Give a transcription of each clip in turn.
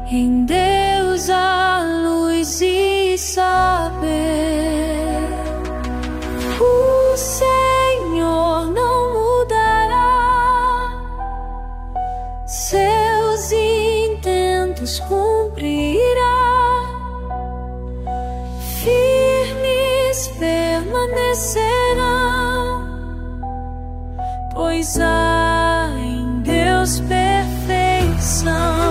Em Deus há luz e saber. O Senhor não mudará, seus intentos cumprirá, firmes permanecerão, pois há em Deus perfeição.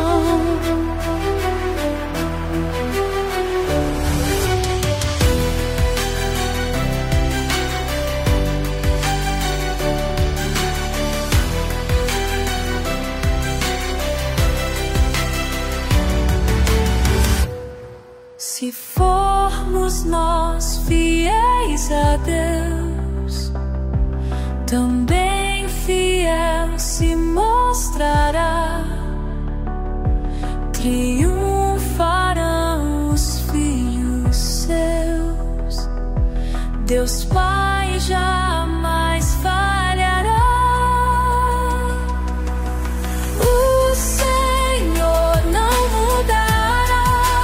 Se formos nós fiéis a Deus, também fiel se mostrará. Triunfarão os filhos seus. Deus Pai jamais falhará. O Senhor não mudará,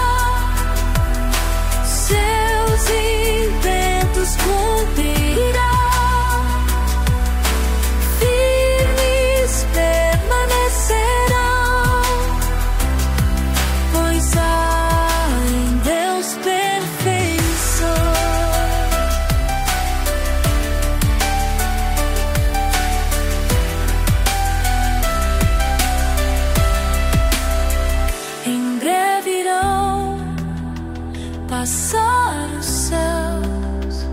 seus intentos cumprirá, firmes permanecerão, pois há em Deus perfeição. Em breve irão passar os céus,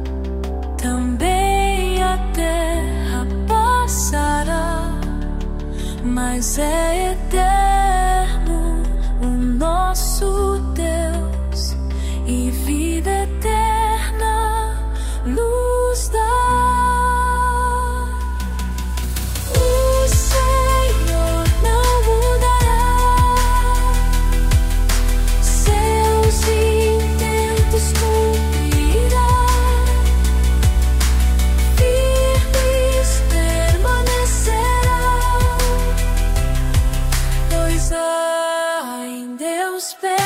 também a terra passará, mas é eterno o nosso Deus, e vida eterna nos dá. O Senhor não mudará, seus intentos cumprirá, firmes permanecerão, pois há em Deus perfeição.